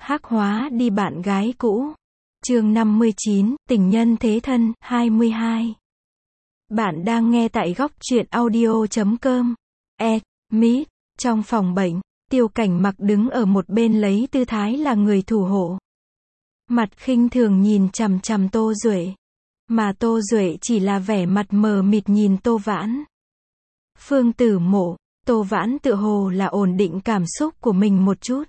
Hắc hóa đi bạn gái cũ. Chương 59, tình nhân thế thân, 22. Bạn đang nghe tại góc truyện audio.com. Meet. Trong phòng bệnh, Tiêu Cảnh Mặc đứng ở một bên lấy tư thái là người thủ hộ. Mặt khinh thường nhìn chằm chằm Tô Duệ. Mà Tô Duệ chỉ là vẻ mặt mờ mịt nhìn Tô Vãn. Phương Tử Mộ, Tô Vãn tựa hồ là ổn định cảm xúc của mình một chút.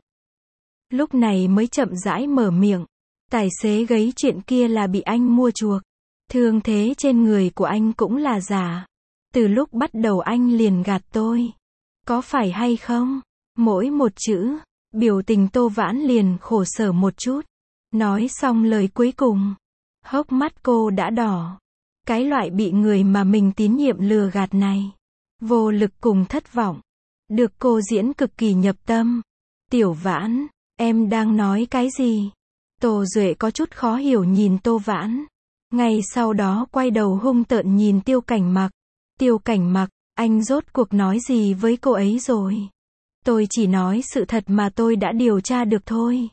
Lúc này mới chậm rãi mở miệng. Tài xế gấy chuyện kia là bị anh mua chuộc. Thương thế trên người của anh cũng là giả. Từ lúc bắt đầu anh liền gạt tôi. Có phải hay không? Mỗi một chữ, biểu tình Tô Vãn liền khổ sở một chút. Nói xong lời cuối cùng, hốc mắt cô đã đỏ. Cái loại bị người mà mình tín nhiệm lừa gạt này. Vô lực cùng thất vọng. Được cô diễn cực kỳ nhập tâm. Tiểu Vãn, em đang nói cái gì? Tô Duệ có chút khó hiểu nhìn Tô Vãn. Ngay sau đó quay đầu hung tợn nhìn Tiêu Cảnh Mặc. Tiêu Cảnh Mặc, anh rốt cuộc nói gì với cô ấy rồi? Tôi chỉ nói sự thật mà tôi đã điều tra được thôi.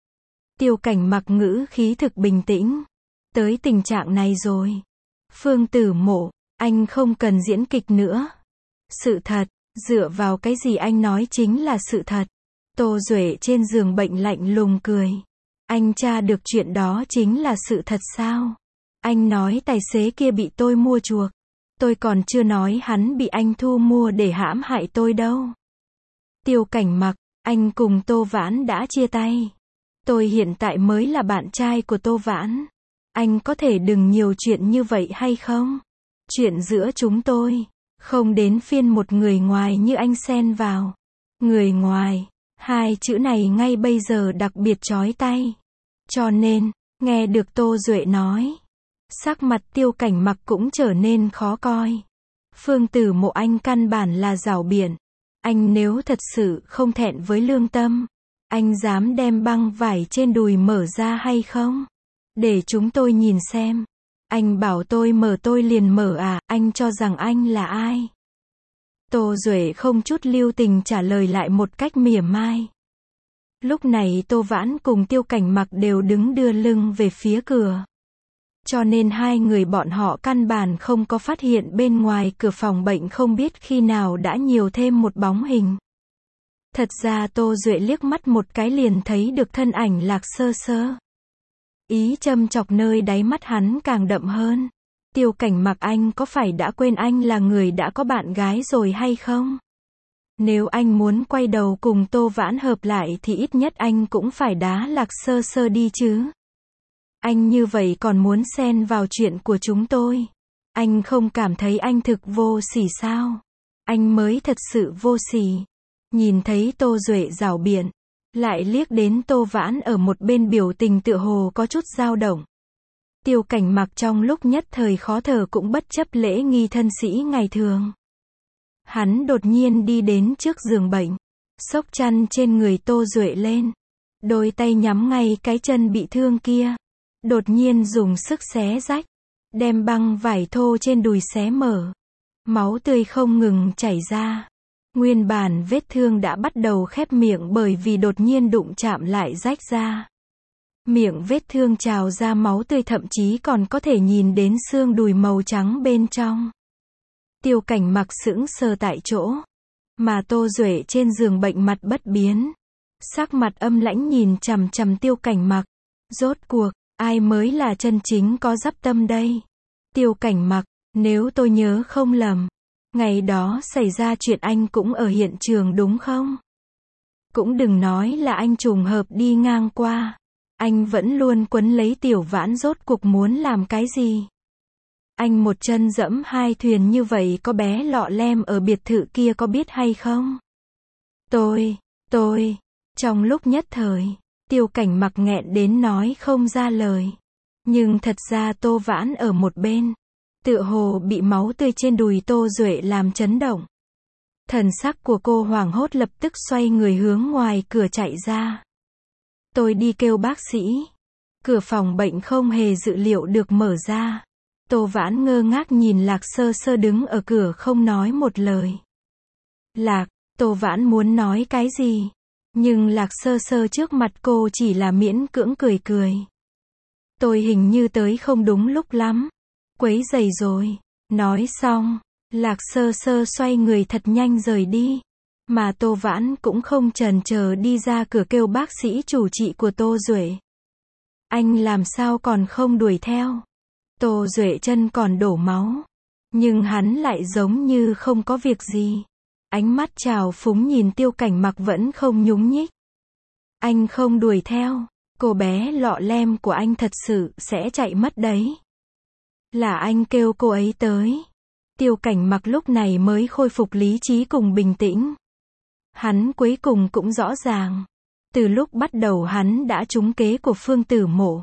Tiêu Cảnh Mặc ngữ khí thực bình tĩnh. Tới tình trạng này rồi. Phương Tử Mộ, anh không cần diễn kịch nữa. Sự thật, dựa vào cái gì anh nói chính là sự thật. Tô Duệ trên giường bệnh lạnh lùng cười. Anh tra được chuyện đó chính là sự thật sao? Anh nói tài xế kia bị tôi mua chuộc. Tôi còn chưa nói hắn bị anh thu mua để hãm hại tôi đâu. Tiêu Cảnh Mặc, anh cùng Tô Vãn đã chia tay. Tôi hiện tại mới là bạn trai của Tô Vãn. Anh có thể đừng nhiều chuyện như vậy hay không? Chuyện giữa chúng tôi, không đến phiên một người ngoài như anh xen vào. Người ngoài, hai chữ này ngay bây giờ đặc biệt chói tai. Cho nên, nghe được Tô Duệ nói, sắc mặt Tiêu Cảnh Mặc cũng trở nên khó coi. Phương Tử Mộ, anh căn bản là giảo biện. Anh nếu thật sự không thẹn với lương tâm, anh dám đem băng vải trên đùi mở ra hay không? Để chúng tôi nhìn xem. Anh bảo tôi mở tôi liền mở à, anh cho rằng anh là ai? Tô Duệ không chút lưu tình trả lời lại một cách mỉa mai. Lúc này Tô Vãn cùng Tiêu Cảnh Mặc đều đứng đưa lưng về phía cửa. Cho nên hai người bọn họ căn bản không có phát hiện bên ngoài cửa phòng bệnh không biết khi nào đã nhiều thêm một bóng hình. Thật ra Tô Duệ liếc mắt một cái liền thấy được thân ảnh Lạc Sơ Sơ. Ý châm chọc nơi đáy mắt hắn càng đậm hơn. Tiêu Cảnh Mặc, anh có phải đã quên anh là người đã có bạn gái rồi hay không? Nếu anh muốn quay đầu cùng Tô Vãn hợp lại thì ít nhất anh cũng phải đá Lạc Sơ Sơ đi chứ. Anh như vậy còn muốn xen vào chuyện của chúng tôi. Anh không cảm thấy anh thực vô sỉ sao? Anh mới thật sự vô sỉ. Nhìn thấy Tô Duệ giảo biện, lại liếc đến Tô Vãn ở một bên biểu tình tựa hồ có chút dao động. Tiêu Cảnh Mặc trong lúc nhất thời khó thở cũng bất chấp lễ nghi thân sĩ ngày thường. Hắn đột nhiên đi đến trước giường bệnh, xốc chăn trên người Tô Duệ lên. Đôi tay nhắm ngay cái chân bị thương kia. Đột nhiên dùng sức xé rách, đem băng vải thô trên đùi xé mở. Máu tươi không ngừng chảy ra. Nguyên bản vết thương đã bắt đầu khép miệng bởi vì đột nhiên đụng chạm lại rách ra. Miệng vết thương trào ra máu tươi, thậm chí còn có thể nhìn đến xương đùi màu trắng bên trong. Tiêu Cảnh Mặc sững sờ tại chỗ. Mà Tô Duệ trên giường bệnh mặt bất biến. Sắc mặt âm lãnh nhìn chằm chằm Tiêu Cảnh Mặc. Rốt cuộc, ai mới là chân chính có dắp tâm đây? Tiêu Cảnh Mặc, nếu tôi nhớ không lầm, ngày đó xảy ra chuyện anh cũng ở hiện trường đúng không? Cũng đừng nói là anh trùng hợp đi ngang qua. Anh vẫn luôn quấn lấy Tiểu Vãn, rốt cuộc muốn làm cái gì? Anh một chân dẫm hai thuyền như vậy, có bé lọ lem ở biệt thự kia có biết hay không? Tôi, trong lúc nhất thời, Tiêu Cảnh Mặc nghẹn đến nói không ra lời. Nhưng thật ra Tô Vãn ở một bên, tựa hồ bị máu tươi trên đùi Tô Duệ làm chấn động. Thần sắc của cô hoảng hốt, lập tức xoay người hướng ngoài cửa chạy ra. Tôi đi kêu bác sĩ. Cửa phòng bệnh không hề dự liệu được mở ra. Tô Vãn ngơ ngác nhìn Lạc Sơ Sơ đứng ở cửa không nói một lời. Lạc, Tô Vãn muốn nói cái gì? Nhưng Lạc Sơ Sơ trước mặt cô chỉ là miễn cưỡng cười cười. Tôi hình như tới không đúng lúc lắm. Quấy rầy rồi. Nói xong, Lạc Sơ Sơ xoay người thật nhanh rời đi. Mà Tô Vãn cũng không chần chờ đi ra cửa kêu bác sĩ chủ trị của Tô Duệ. Anh làm sao còn không đuổi theo? Tô Duệ chân còn đổ máu. Nhưng hắn lại giống như không có việc gì. Ánh mắt trào phúng nhìn Tiêu Cảnh Mặc vẫn không nhúc nhích. Anh không đuổi theo, cô bé lọ lem của anh thật sự sẽ chạy mất đấy. Là anh kêu cô ấy tới. Tiêu Cảnh Mặc lúc này mới khôi phục lý trí cùng bình tĩnh. Hắn cuối cùng cũng rõ ràng. Từ lúc bắt đầu hắn đã trúng kế của Phương Tử Mộ.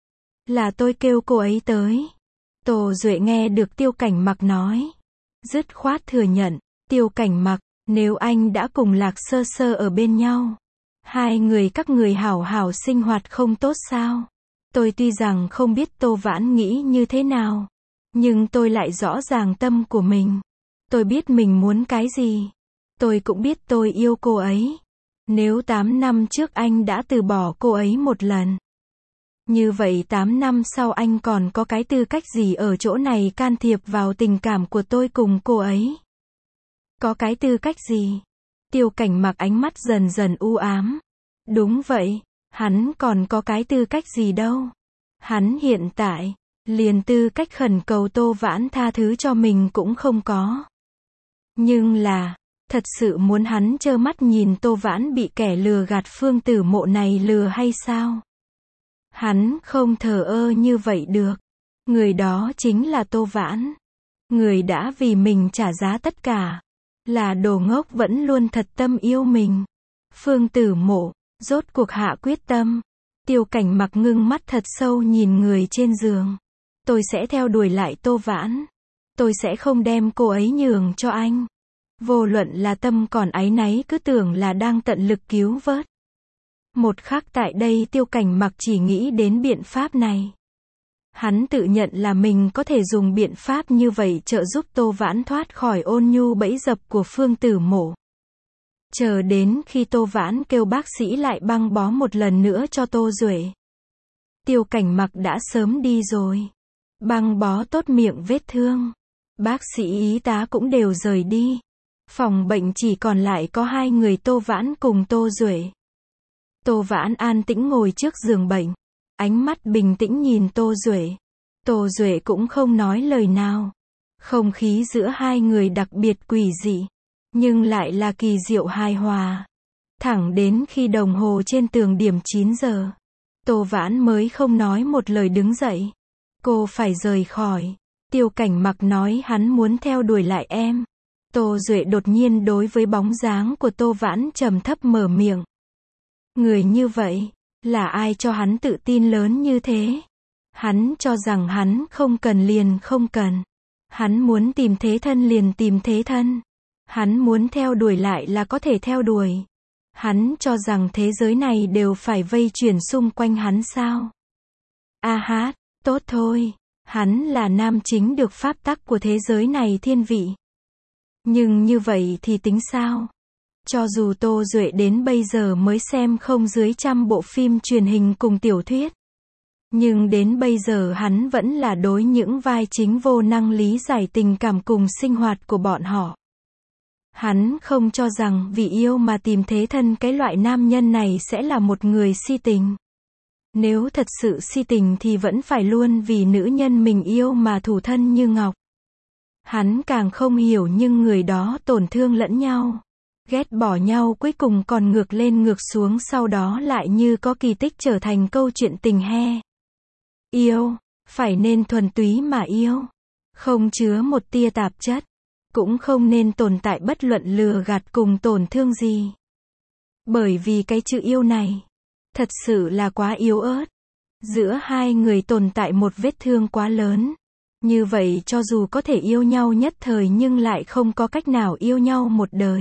Là tôi kêu cô ấy tới. Tô Duệ nghe được Tiêu Cảnh Mặc nói. Dứt khoát thừa nhận. Tiêu Cảnh Mặc, nếu anh đã cùng Lạc Sơ Sơ ở bên nhau, hai người các người hảo hảo sinh hoạt không tốt sao? Tôi tuy rằng không biết Tô Vãn nghĩ như thế nào, nhưng tôi lại rõ ràng tâm của mình. Tôi biết mình muốn cái gì. Tôi cũng biết tôi yêu cô ấy. Nếu 8 năm trước anh đã từ bỏ cô ấy một lần, như vậy 8 năm sau anh còn có cái tư cách gì ở chỗ này can thiệp vào tình cảm của tôi cùng cô ấy? Có cái tư cách gì? Tiêu Cảnh Mặc ánh mắt dần dần u ám. Đúng vậy, hắn còn có cái tư cách gì đâu. Hắn hiện tại, liền tư cách khẩn cầu Tô Vãn tha thứ cho mình cũng không có. Nhưng là, thật sự muốn hắn trơ mắt nhìn Tô Vãn bị kẻ lừa gạt Phương Tử Mộ này lừa hay sao? Hắn không thờ ơ như vậy được. Người đó chính là Tô Vãn. Người đã vì mình trả giá tất cả. Là đồ ngốc vẫn luôn thật tâm yêu mình. Phương Tử Mộ, rốt cuộc hạ quyết tâm. Tiêu Cảnh Mặc ngưng mắt thật sâu nhìn người trên giường. Tôi sẽ theo đuổi lại Tô Vãn. Tôi sẽ không đem cô ấy nhường cho anh. Vô luận là tâm còn áy náy cứ tưởng là đang tận lực cứu vớt. Một khắc tại đây Tiêu Cảnh Mặc chỉ nghĩ đến biện pháp này. Hắn tự nhận là mình có thể dùng biện pháp như vậy trợ giúp Tô Vãn thoát khỏi ôn nhu bẫy dập của Phương Tử Mộ. Chờ đến khi Tô Vãn kêu bác sĩ lại băng bó một lần nữa cho Tô Duệ. Tiêu Cảnh Mặc đã sớm đi rồi. Băng bó tốt miệng vết thương. Bác sĩ y tá cũng đều rời đi. Phòng bệnh chỉ còn lại có hai người Tô Vãn cùng Tô Duệ. Tô Vãn an tĩnh ngồi trước giường bệnh. Ánh mắt bình tĩnh nhìn Tô Duệ. Tô Duệ cũng không nói lời nào. Không khí giữa hai người đặc biệt quỷ dị. Nhưng lại là kỳ diệu hài hòa. Thẳng đến khi đồng hồ trên tường điểm 9 giờ. Tô Vãn mới không nói một lời đứng dậy. Cô phải rời khỏi. Tiêu Cảnh Mặc nói hắn muốn theo đuổi lại em. Tô Duệ đột nhiên đối với bóng dáng của Tô Vãn trầm thấp mở miệng. Người như vậy, là ai cho hắn tự tin lớn như thế? Hắn cho rằng hắn không cần liền không cần. Hắn muốn tìm thế thân liền tìm thế thân. Hắn muốn theo đuổi lại là có thể theo đuổi. Hắn cho rằng thế giới này đều phải vây chuyển xung quanh hắn sao? A hát, tốt thôi. Hắn là nam chính được pháp tắc của thế giới này thiên vị. Nhưng như vậy thì tính sao? Cho dù Tô Duệ đến bây giờ mới xem không dưới 100 bộ phim truyền hình cùng tiểu thuyết. Nhưng đến bây giờ hắn vẫn là đối những vai chính vô năng lý giải tình cảm cùng sinh hoạt của bọn họ. Hắn không cho rằng vì yêu mà tìm thế thân cái loại nam nhân này sẽ là một người si tình. Nếu thật sự si tình thì vẫn phải luôn vì nữ nhân mình yêu mà thủ thân như ngọc. Hắn càng không hiểu nhưng người đó tổn thương lẫn nhau. Ghét bỏ nhau cuối cùng còn ngược lên ngược xuống sau đó lại như có kỳ tích trở thành câu chuyện tình he. Yêu, phải nên thuần túy mà yêu. Không chứa một tia tạp chất. Cũng không nên tồn tại bất luận lừa gạt cùng tổn thương gì. Bởi vì cái chữ yêu này, thật sự là quá yếu ớt. Giữa hai người tồn tại một vết thương quá lớn. Như vậy cho dù có thể yêu nhau nhất thời nhưng lại không có cách nào yêu nhau một đời.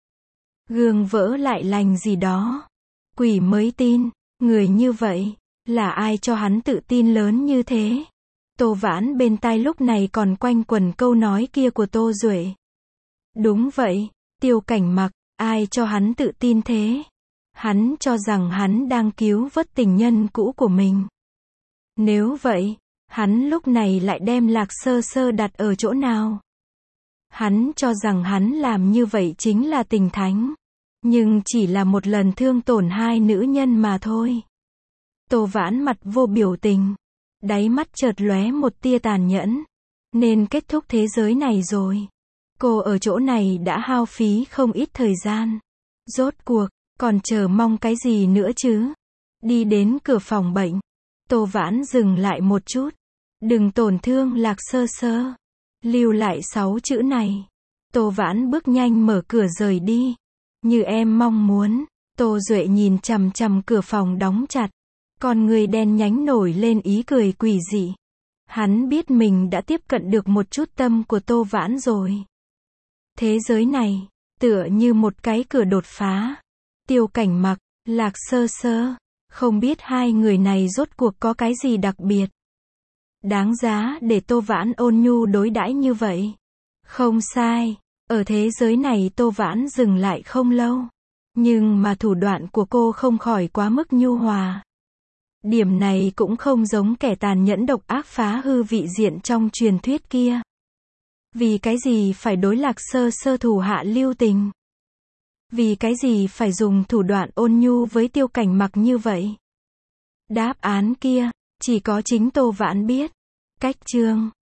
Gương vỡ lại lành gì đó. Quỷ mới tin, người như vậy, là ai cho hắn tự tin lớn như thế? Tô Vãn bên tai lúc này còn quanh quẩn câu nói kia của Tô Duệ. Đúng vậy, Tiêu Cảnh Mặc, ai cho hắn tự tin thế? Hắn cho rằng hắn đang cứu vớt tình nhân cũ của mình. Nếu vậy, hắn lúc này lại đem Lạc Sơ Sơ đặt ở chỗ nào? Hắn cho rằng hắn làm như vậy chính là tình thánh. Nhưng chỉ là một lần thương tổn hai nữ nhân mà thôi. Tô Vãn mặt vô biểu tình. Đáy mắt chợt lóe một tia tàn nhẫn. Nên kết thúc thế giới này rồi. Cô ở chỗ này đã hao phí không ít thời gian. Rốt cuộc, còn chờ mong cái gì nữa chứ? Đi đến cửa phòng bệnh. Tô Vãn dừng lại một chút. Đừng tổn thương Lạc Sơ Sơ. Lưu lại 6 chữ này. Tô Vãn bước nhanh mở cửa rời đi. Như em mong muốn. Tô Duệ nhìn chằm chằm cửa phòng đóng chặt. Con người đen nhánh nổi lên ý cười quỷ dị. Hắn biết mình đã tiếp cận được một chút tâm của Tô Vãn rồi. Thế giới này, tựa như một cái cửa đột phá. Tiêu Cảnh Mặc, Lạc Sơ Sơ, không biết hai người này rốt cuộc có cái gì đặc biệt. Đáng giá để Tô Vãn ôn nhu đối đãi như vậy. Không sai, ở thế giới này Tô Vãn dừng lại không lâu. Nhưng mà thủ đoạn của cô không khỏi quá mức nhu hòa. Điểm này cũng không giống kẻ tàn nhẫn độc ác phá hư vị diện trong truyền thuyết kia. Vì cái gì phải đối Lạc Sơ Sơ thủ hạ lưu tình? Vì cái gì phải dùng thủ đoạn ôn nhu với Tiêu Cảnh Mặc như vậy? Đáp án kia, chỉ có chính Tô Vãn biết. Cách chương